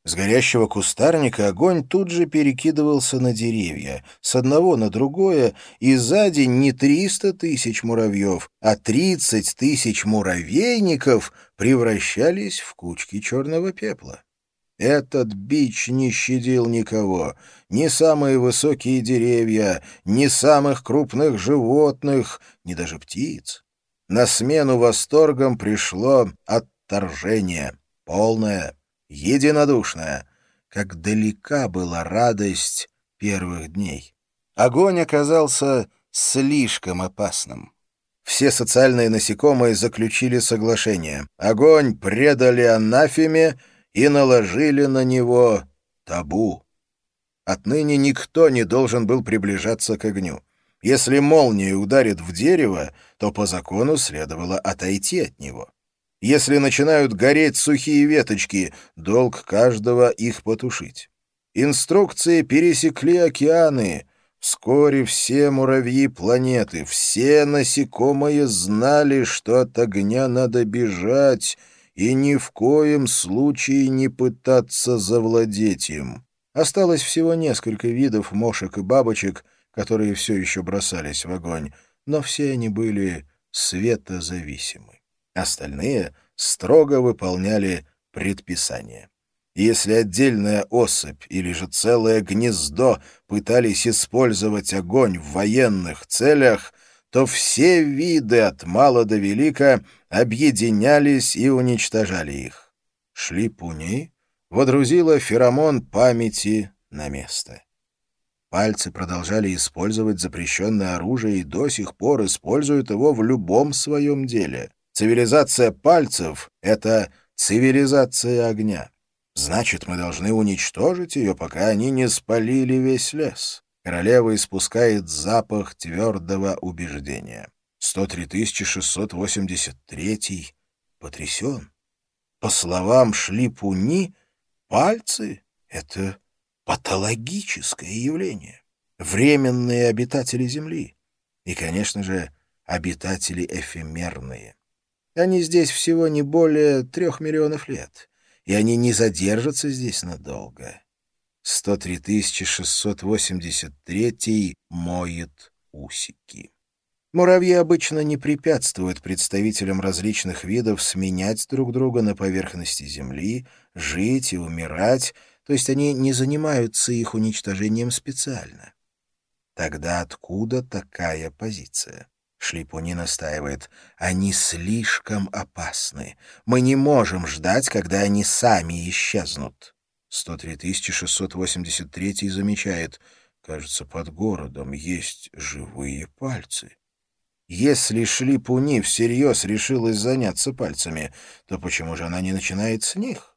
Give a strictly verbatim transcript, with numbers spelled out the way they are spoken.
С горящего кустарника огонь тут же перекидывался на деревья, с одного на другое, и за день не триста тысяч муравьев, а тридцать тысяч муравейников превращались в кучки черного пепла. Этот бич не щадил никого, ни самые высокие деревья, ни самых крупных животных, ни даже птиц. На смену восторгам пришло отторжение, полное, единодушное. Как далека была радость первых дней. Огонь оказался слишком опасным. Все социальные насекомые заключили соглашение. Огонь предали анафеме и наложили на него табу. Отныне никто не должен был приближаться к огню. Если молния ударит в дерево, то по закону следовало отойти от него. Если начинают гореть сухие веточки, долг каждого их потушить. Инструкции пересекли океаны. Вскоре все муравьи планеты, все насекомые знали, что от огня надо бежать и ни в коем случае не пытаться завладеть им. Осталось всего несколько видов мошек и бабочек, которые все еще бросались в огонь, но все они были светозависимы. Остальные строго выполняли предписания. Если отдельная особь или же целое гнездо пытались использовать огонь в военных целях, то все виды от мала до велика объединялись и уничтожали их. Шлипуни водрузила феромон памяти на место. Пальцы продолжали использовать запрещенное оружие и до сих пор используют его в любом своем деле. Цивилизация пальцев — это цивилизация огня. Значит, мы должны уничтожить ее, пока они не спалили весь лес. Королева испускает запах твердого убеждения. сто три тысячи шестьсот восемьдесят третий потрясен. По словам Шлипуни, пальцы — это патологическое явление. Временные обитатели Земли. И, конечно же, обитатели эфемерные. Они здесь всего не более трех миллионов лет, и они не задержатся здесь надолго. сто три тысячи шестьсот восемьдесят третий моет усики. Муравьи обычно не препятствуют представителям различных видов сменять друг друга на поверхности Земли, жить и умирать, то есть они не занимаются их уничтожением специально. Тогда откуда такая позиция? Шлипуни настаивает. Они слишком опасны. Мы не можем ждать, когда они сами исчезнут. сто три тысячи шестьсот восемьдесят третий замечает. Кажется, под городом есть живые пальцы. Если Шлипуни всерьез решилась заняться пальцами, то почему же она не начинает с них?